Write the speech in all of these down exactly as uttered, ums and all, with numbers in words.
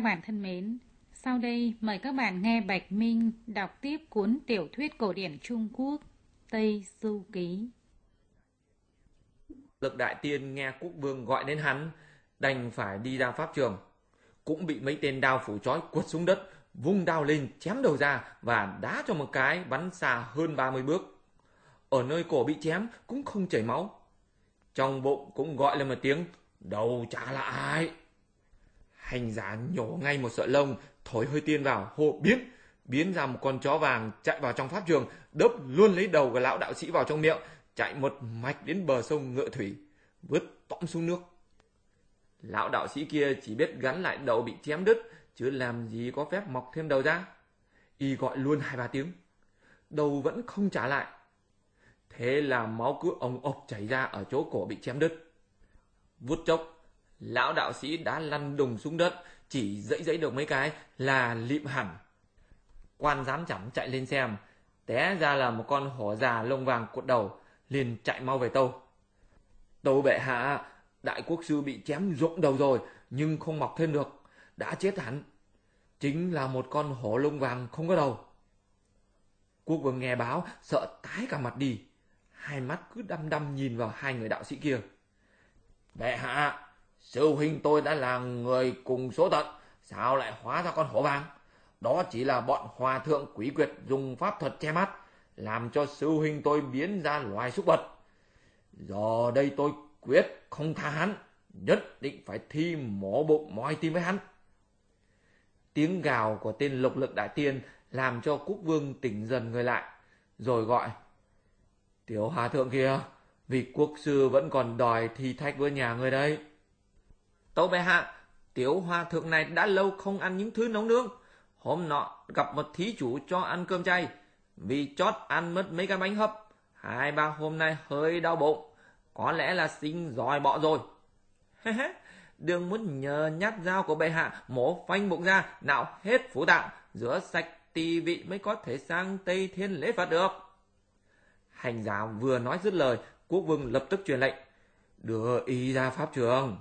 Các bạn thân mến, sau đây mời các bạn nghe Bạch Minh đọc tiếp cuốn tiểu thuyết cổ điển Trung Quốc Tây Du Ký. Lực đại tiên nghe quốc vương gọi đến hắn, đành phải đi ra pháp trường, cũng bị mấy tên đao phủ trói quật xuống đất, vung đao lên chém đầu ra và đá cho một cái bắn xa hơn ba mươi bước. Ở nơi cổ bị chém cũng không chảy máu. Trong bụng cũng gọi lên một tiếng, đầu chả là ai. Hành giả nhổ ngay một sợi lông, thổi hơi tiên vào, hô biến, biến ra một con chó vàng chạy vào trong pháp trường, đớp luôn lấy đầu của lão đạo sĩ vào trong miệng, chạy một mạch đến bờ sông Ngựa Thủy, vứt tõm xuống nước. Lão đạo sĩ kia chỉ biết gắn lại đầu bị chém đứt, chứ làm gì có phép mọc thêm đầu ra. Y gọi luôn hai ba tiếng, đầu vẫn không trả lại. Thế là máu cứ ồng ộc chảy ra ở chỗ cổ bị chém đứt. Vút chốc, lão đạo sĩ đã lăn đùng xuống đất, chỉ dẫy dẫy được mấy cái là lịm hẳn. Quan giám chẩm chạy lên xem, té ra là một con hổ già lông vàng cuộn đầu, liền chạy mau về tâu. Tâu bệ hạ, đại quốc sư bị chém rụng đầu rồi, nhưng không mọc thêm được, đã chết hẳn. Chính là một con hổ lông vàng không có đầu. Quốc vương nghe báo, sợ tái cả mặt đi, hai mắt cứ đăm đăm nhìn vào hai người đạo sĩ kia. Bệ hạ, sư huynh tôi đã là người cùng số tận, sao lại hóa ra con hổ vàng? Đó chỉ là bọn hòa thượng quỷ quyệt dùng pháp thuật che mắt, làm cho sư huynh tôi biến ra loài súc vật. Giờ đây tôi quyết không tha hắn, nhất định phải thi mổ bụng moi tim với hắn. Tiếng gào của tên lục lực đại tiên làm cho quốc vương tỉnh dần người lại, rồi gọi: Tiểu hòa thượng kia, vị quốc sư vẫn còn đòi thi thách với nhà người đây. Tâu bệ hạ, tiểu hòa thượng này đã lâu không ăn những thứ nấu nướng. Hôm nọ gặp một thí chủ cho ăn cơm chay, vì chót ăn mất mấy cái bánh hấp, hai ba hôm nay hơi đau bụng, có lẽ là sinh giòi bọ rồi. Đừng muốn nhờ nhát dao của bệ hạ mổ phanh bụng ra, nào hết phủ tạng, rửa sạch tỳ vị mới có thể sang Tây Thiên lễ Phật được. Hành giả vừa nói dứt lời, quốc vương lập tức truyền lệnh: đưa y ra pháp trường.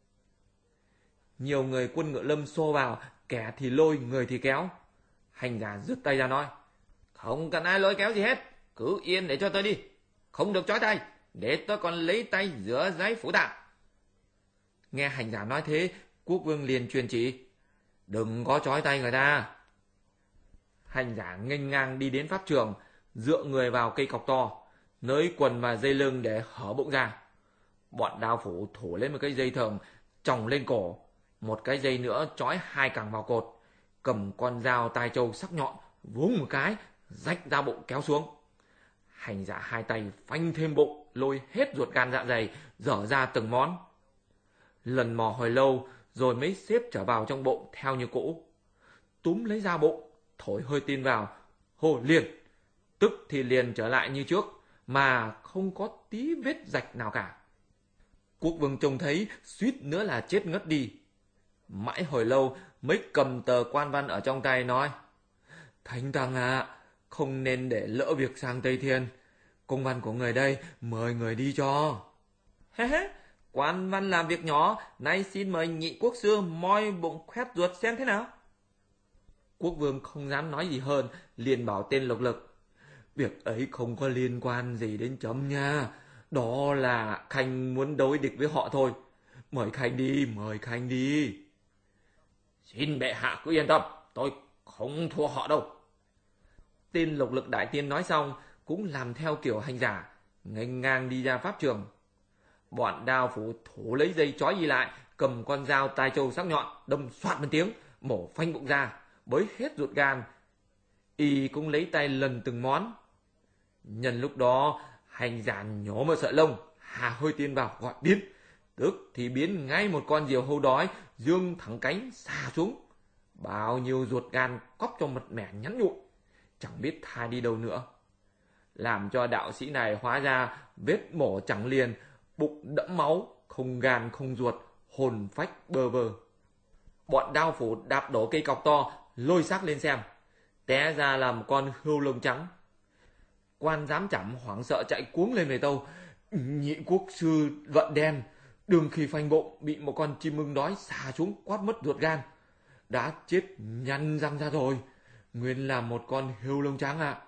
Nhiều người quân Ngựa Lâm xô vào, kẻ thì lôi, người thì kéo. Hành giả giơ tay ra nói: không cần ai lôi kéo gì hết, cứ yên để cho tôi đi, không được trói tay, để tôi còn lấy tay rửa giấy phủ tạng. Nghe hành giả nói thế, quốc vương liền truyền chỉ: đừng có trói tay người ta. Hành giả nghênh ngang đi đến pháp trường, dựa người vào cây cọc to, nới quần và dây lưng để hở bụng ra. Bọn đao phủ thủ lên một cái dây thừng chồng lên cổ, một cái dây nữa trói hai cẳng vào cột, cầm con dao tai trâu sắc nhọn vung một cái rách ra bụng kéo xuống. Hành giả hai tay phanh thêm bụng, lôi hết ruột gan dạ dày dở ra từng món. Lần mò hồi lâu rồi mới xếp trở vào trong bụng theo như cũ. Túm lấy da bụng, thổi hơi tin vào, hô liền, tức thì liền trở lại như trước, mà không có tí vết rạch nào cả. Quốc vương trông thấy suýt nữa là chết ngất đi. Mãi hồi lâu mới cầm tờ quan văn ở trong tay nói: Thánh tăng ạ, à, không nên để lỡ việc sang Tây Thiên. Công văn của người đây, mời người đi cho. Hê hê, quan văn làm việc nhỏ, nay xin mời nhị quốc sư moi bụng khoét ruột xem thế nào. Quốc vương không dám nói gì hơn, liền bảo tên Lục Lực: việc ấy không có liên quan gì đến chấm nha, đó là Khanh muốn đối địch với họ thôi. Mời Khanh đi, mời Khanh đi. Xin bệ hạ cứ yên tâm, tôi không thua họ đâu. Tên Lục Lực đại tiên nói xong cũng làm theo kiểu hành giả, nghênh ngang đi ra pháp trường. Bọn đao phủ thủ lấy dây trói y lại, cầm con dao tai trâu sắc nhọn đâm xoạt một tiếng, mổ phanh bụng ra, bới hết ruột gan. Y cũng lấy tay lần từng món. Nhân lúc đó, hành giả nhổ một sợi lông, hà hơi tiên vào gọi biến, tức thì biến ngay một con diều hâu đói dương thẳng cánh xà xuống. Bao nhiêu ruột gan cóc cho mật mẻ nhắn nhụn, chẳng biết thai đi đâu nữa. Làm cho đạo sĩ này hóa ra vết mổ chẳng liền, bụng đẫm máu, không gan không ruột, hồn phách bơ vơ. Bọn đao phủ đạp đổ cây cọc to, lôi xác lên xem, té ra là một con hươu lông trắng. Quan giám chẩm hoảng sợ chạy cuống lên về tâu: nhị quốc sư vận đen, đường khi phanh bụng bị một con chim ưng đói xà xuống quát mất ruột gan. đã chết nhăn răng ra rồi, nguyên là một con hươu lông trắng ạ. À.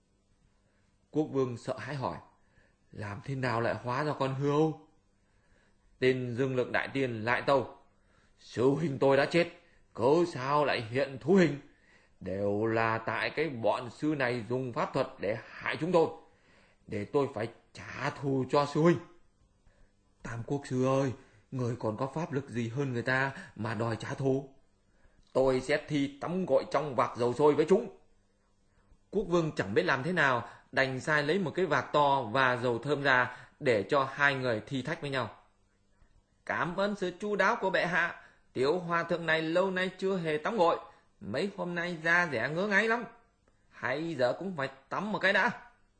Quốc vương sợ hãi hỏi, làm thế nào lại hóa ra con hươu? Tên Dương Lực Đại Tiên lại tâu, sư huynh tôi đã chết, cớ sao lại hiện thú hình? Đều là tại cái bọn sư này dùng pháp thuật để hại chúng tôi, để tôi phải trả thù cho sư huynh. Tam Quốc sư ơi, người còn có pháp lực gì hơn người ta mà đòi trả thù? Tôi sẽ thi tắm gội trong vạc dầu sôi với chúng. Quốc vương chẳng biết làm thế nào, đành sai lấy một cái vạc to và dầu thơm ra để cho hai người thi thách với nhau. Cảm ơn sự chu đáo của bệ hạ, tiểu hòa thượng này lâu nay chưa hề tắm gội, mấy hôm nay da dẻ ngứa ngáy lắm, hay giờ cũng phải tắm một cái đã.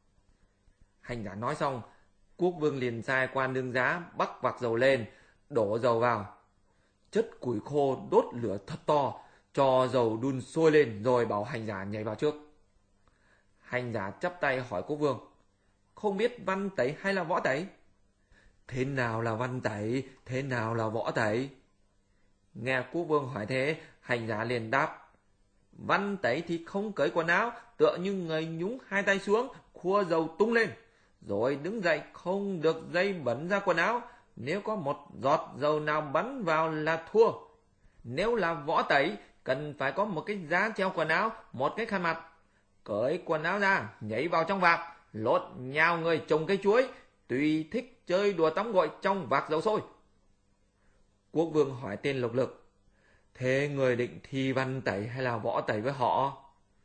Hành giả nói xong, quốc vương liền sai quan đương giá bắc vạc dầu lên, đổ dầu vào, chất củi khô đốt lửa thật to, cho dầu đun sôi lên rồi bảo hành giả nhảy vào trước. Hành giả chắp tay hỏi quốc vương, không biết văn tẩy hay là võ tẩy? Thế nào là văn tẩy, thế nào là võ tẩy? Nghe quốc vương hỏi thế, hành giả liền đáp, văn tẩy thì không cởi quần áo, tựa như người nhúng hai tay xuống, khua dầu tung lên, rồi đứng dậy không được dây bẩn ra quần áo, nếu có một giọt dầu nào bắn vào là thua. Nếu là võ tẩy, cần phải có một cái giá treo quần áo, một cái khăn mặt, cởi quần áo ra, nhảy vào trong vạc, lột nhào người trồng cây chuối, tùy thích chơi đùa tắm gội trong vạc dầu sôi. Quốc vương hỏi tên Lục Lực, thế người định thi văn tẩy hay là võ tẩy với họ?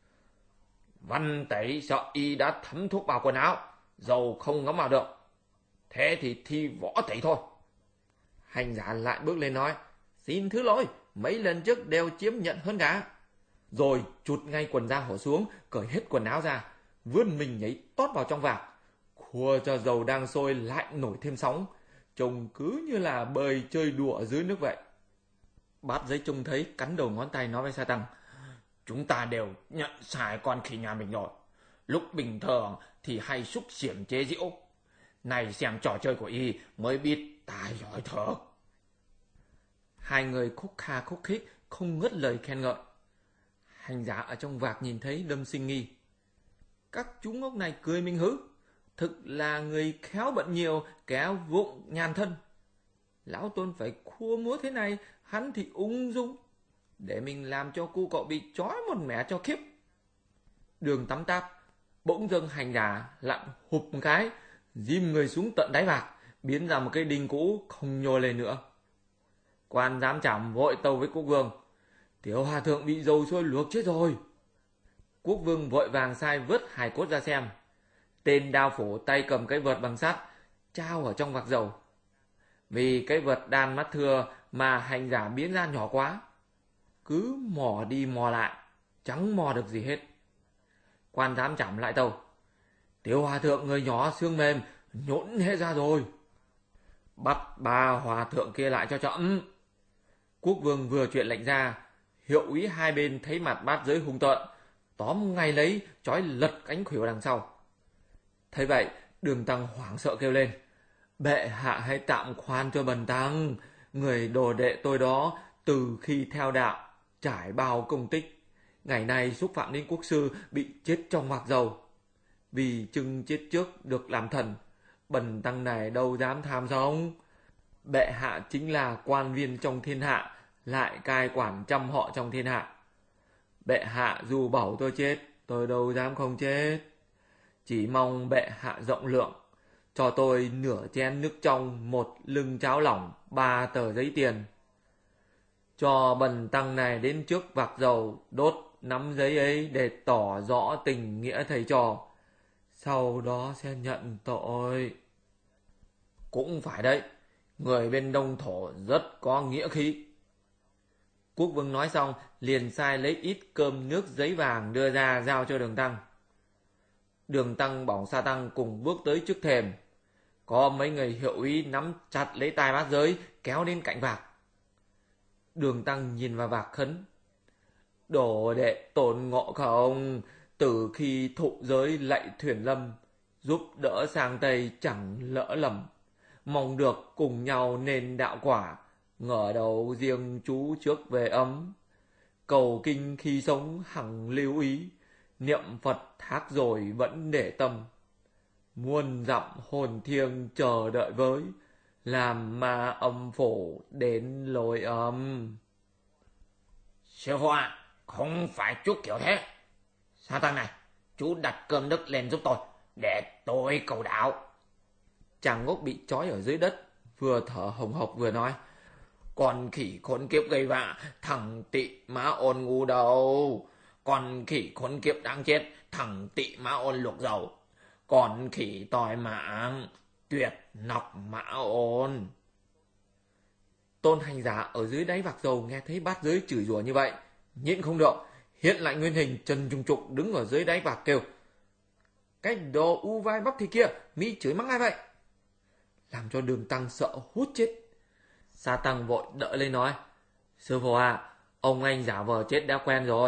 Văn tẩy sợ y đã thấm thuốc vào quần áo, dầu không ngấm vào được, thế thì thi võ tẩy thôi. Hành giả lại bước lên nói, xin thứ lỗi, mấy lần trước đều chiếm nhận hơn cả. Rồi chụt ngay quần da hổ xuống, cởi hết quần áo ra, vươn mình nhảy tót vào trong vạc, khua cho dầu đang sôi lại nổi thêm sóng, trông cứ như là bơi chơi đùa ở dưới nước vậy. Bát Giấy trông thấy cắn đầu ngón tay nói với Sa Tăng, chúng ta đều nhận sai con khỉ nhà mình rồi. Lúc bình thường thì hay xúc xiểm chế giễu, này xem trò chơi của y mới biết tài giỏi thật. Hai người khúc kha khúc khích, không ngớt lời khen ngợi. Hành giả ở trong vạc nhìn thấy đâm sinh nghi. Các chú ngốc này cười mình hứ, thực là người khéo bận nhiều, kẻ vụng nhàn thân. Lão Tôn phải khua múa thế này, hắn thì ung dung, để mình làm cho cu cậu bị trói một mẻ cho khiếp. Đường tắm táp, bỗng dưng hành giả lặn hụp một cái, ghim người xuống tận đáy vạc, biến ra một cái đinh cũ không nhô lên nữa. Quan giám trảm vội tâu với quốc vương, tiểu hòa thượng bị dầu sôi luộc chết rồi. Quốc vương vội vàng sai vớt hài cốt ra xem. Tên đao phủ tay cầm cái vợt bằng sắt, trao ở trong vạc dầu. Vì cái vợt đan mắt thưa mà hành giả biến ra nhỏ quá, cứ mò đi mò lại, chẳng mò được gì hết. Quan giám trảm lại tâu, tiểu hòa thượng người nhỏ xương mềm, nhũn hết ra rồi. Bắt ba hòa thượng kia lại cho chậm. Quốc vương vừa chuyện lệnh ra, hiệu úy hai bên thấy mặt Bát Giới hung tợn, tóm ngay lấy, trói lật cánh khuỷu đằng sau. Thấy vậy, Đường Tăng hoảng sợ kêu lên, bệ hạ hãy tạm khoan cho bần tăng, người đồ đệ tôi đó từ khi theo đạo trải bao công tích, ngày nay xúc phạm đến quốc sư bị chết trong vạc dầu. Vì chừng chết trước được làm thần, bần tăng này đâu dám tham sống. Bệ hạ chính là quan viên trong thiên hạ, lại cai quản trăm họ trong thiên hạ. Bệ hạ dù bảo tôi chết, tôi đâu dám không chết. Chỉ mong bệ hạ rộng lượng, cho tôi nửa chén nước trong, một lưng cháo lỏng, ba tờ giấy tiền. Cho bần tăng này đến trước vạc dầu, đốt nắm giấy ấy để tỏ rõ tình nghĩa thầy trò, sau đó sẽ nhận tội. Cũng phải đấy, người bên Đông Thổ rất có nghĩa khí. Quốc vương nói xong, liền sai lấy ít cơm nước giấy vàng đưa ra giao cho Đường Tăng. Đường Tăng bảo Sa Tăng cùng bước tới trước thềm. Có mấy người hiệu úy nắm chặt lấy tai Bát Giới, kéo đến cạnh vạc. Đường Tăng nhìn vào vạc khấn, đồ đệ Tôn Ngộ Không, từ khi thụ giới lạy thuyền lâm, giúp đỡ sang Tây chẳng lỡ lầm, mong được cùng nhau nên đạo quả, ngờ đầu riêng chú trước về ấm. cầu kinh khi sống hằng lưu ý, niệm Phật thác rồi vẫn để tâm. Muôn dặm hồn thiêng chờ đợi với, làm ma âm phủ đến lối âm. Sư phụ ạ, không phải chú kiểu thế. Sa tăng này, chú đặt cơm nước lên giúp tôi, để tôi cầu đạo. Chàng ngốc bị trói ở dưới đất, vừa thở hồng hộc vừa nói: Con khỉ khốn kiếp gây vạ, thằng tị má ôn ngu đầu. Con khỉ khốn kiếp đáng chết, thằng tị má ôn luộc dầu. Con khỉ tòi mạng, tuyệt nọc mã ôn. Tôn hành giả ở dưới đáy vạc dầu nghe thấy bát giới chửi rủa như vậy, nhịn không được, hiện lại nguyên hình chân trung trục đứng ở dưới đáy vạc kêu: Cái đồ u vai bắp thịt kia, mi chửi mắng ai vậy? Làm cho Đường Tăng sợ hút chết. Sa Tăng vội đỡ lên nói: Sư phụ à, ông anh giả vờ chết đã quen rồi.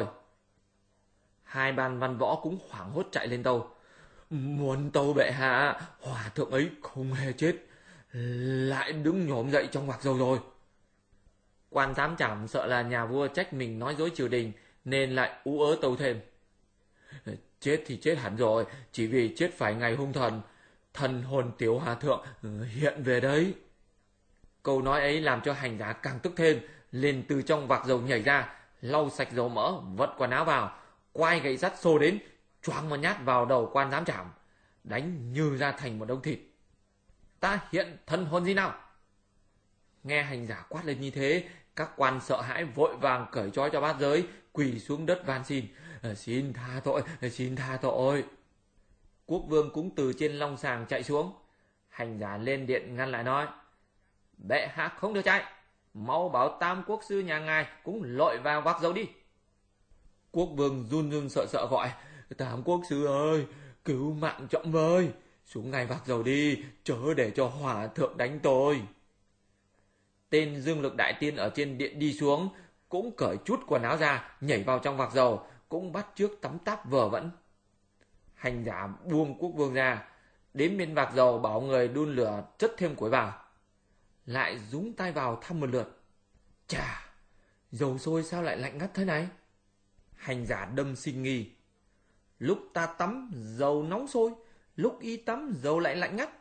Hai ban văn võ cũng hoảng hốt chạy lên tâu: Muôn tâu bệ hạ, hòa thượng ấy không hề chết, lại đứng nhổm dậy trong vạc dầu rồi. Quan Giám Trảm sợ là nhà vua trách mình nói dối triều đình, nên lại ú ớ tâu thêm: Chết thì chết hẳn rồi, chỉ vì chết phải ngày hung thần, thần hồn tiểu hòa thượng hiện về đấy. Câu nói ấy làm cho hành giả càng tức thêm, liền từ trong vạc dầu nhảy ra, lau sạch dầu mỡ, vất quần áo vào, quay gậy sắt xô đến, choáng một nhát vào đầu Quan Giám Trảm, đánh như ra thành một đống thịt. Ta hiện thần hồn gì nào? Nghe hành giả quát lên như thế, các quan sợ hãi vội vàng cởi trói cho bát giới, quỳ xuống đất van xin: Xin tha tội, xin tha tội. Quốc vương cũng từ trên long sàng chạy xuống. Hành giả lên điện ngăn lại nói: Bệ hạ không được chạy, mau bảo Tam Quốc sư nhà ngài cũng lội vào vạc dầu đi. Quốc vương run run sợ sợ gọi: Tam Quốc sư ơi, cứu mạng trẫm với, xuống ngay vạc dầu đi, chớ để cho hòa thượng đánh tôi. Tên Dương Lực Đại Tiên ở trên điện đi xuống, cũng cởi chút quần áo ra, nhảy vào trong vạc dầu, cũng bắt chước tắm táp vờ vẫn. Hành giả buông quốc vương ra, đến bên vạc dầu bảo người đun lửa chất thêm củi vào, lại dúng tay vào thăm một lượt. Chà, dầu sôi sao lại lạnh ngắt thế này? Hành giả đâm sinh nghi: Lúc ta tắm dầu nóng sôi, lúc y tắm dầu lại lạnh ngắt.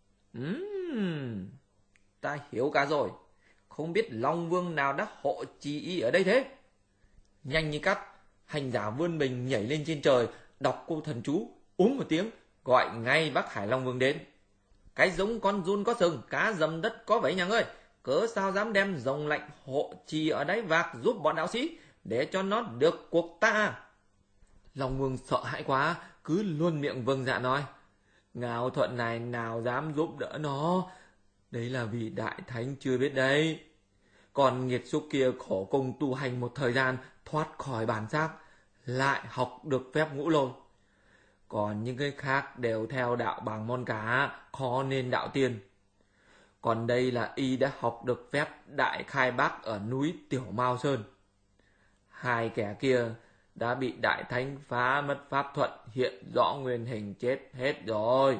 Ừm, ta hiểu cả rồi, không biết Long Vương nào đã hộ trì y ở đây thế. Nhanh như cắt, hành giả vươn mình nhảy lên trên trời, đọc câu thần chú, uống một tiếng, gọi ngay bác Hải Long Vương đến. Cái giống con giun có sừng, cá dầm đất có vảy nhà ngươi, cớ sao dám đem rồng lạnh hộ trì ở đáy vạc giúp bọn đạo sĩ, để cho nó được cuộc ta. Long Vương sợ hãi quá, cứ luôn miệng vâng dạ nói: Ngao Thuận này nào dám giúp đỡ nó, đấy là vì Đại Thánh chưa biết đấy. Còn nghiệt xúc kia khổ công tu hành một thời gian, thoát khỏi bản xác, lại học được phép ngũ lôi. Còn những cái khác đều theo đạo bằng môn cả, khó nên đạo tiên. Còn đây là y đã học được phép đại khai bác ở núi Tiểu Mao Sơn. Hai kẻ kia đã bị Đại Thánh phá mất pháp thuận, hiện rõ nguyên hình chết hết rồi.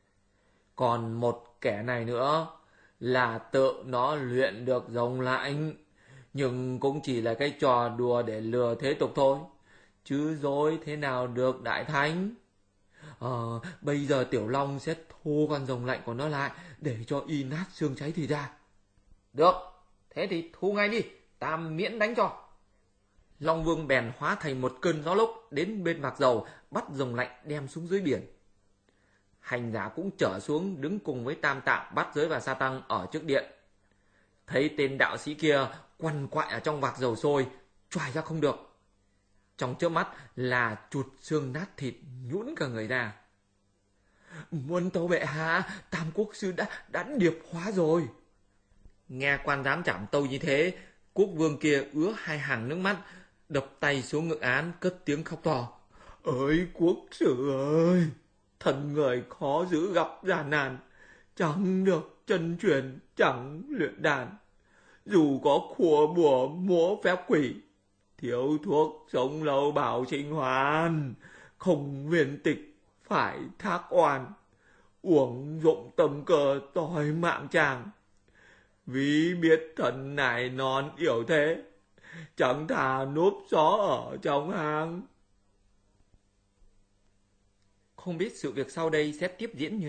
Còn một kẻ này nữa là tự nó luyện được rồng lạnh, nhưng cũng chỉ là cái trò đùa để lừa thế tục thôi, chứ dối thế nào được Đại Thánh. Ờ, bây giờ Tiểu Long sẽ thu con rồng lạnh của nó lại, để cho y nát xương cháy thì ra. Được, thế thì thu ngay đi, ta miễn đánh cho. Long Vương bèn hóa thành một cơn gió lốc đến bên vạc dầu, bắt rồng lạnh đem xuống dưới biển. Hành giả cũng trở xuống đứng cùng với Tam Tạng, Bát Giới và Sa Tăng ở trước điện. Thấy tên đạo sĩ kia quằn quại ở trong vạc dầu sôi, choài ra không được. Trong chớp mắt là chụt xương nát thịt, nhũn cả người ra. Muôn tâu bệ hạ, Tam Quốc sư đã đã điệp hóa rồi. Nghe Quan Giám Trảm tâu như thế, quốc vương kia ứa hai hàng nước mắt, đập tay xuống ngực án, cất tiếng khóc to: Ơi quốc sư ơi, thần người khó giữ gặp gian nan, chẳng được chân truyền, chẳng luyện đàn. Dù có khua bùa múa phép quỷ, thiếu thuốc sống lâu bảo sinh hoàn, không huyền tịch phải thác oan, uổng dụng tâm cơ tỏi mạng chàng. Vì biết thần này non yểu thế, chẳng thà núp xó ở trong hang. Không biết sự việc sau đây sẽ tiếp diễn như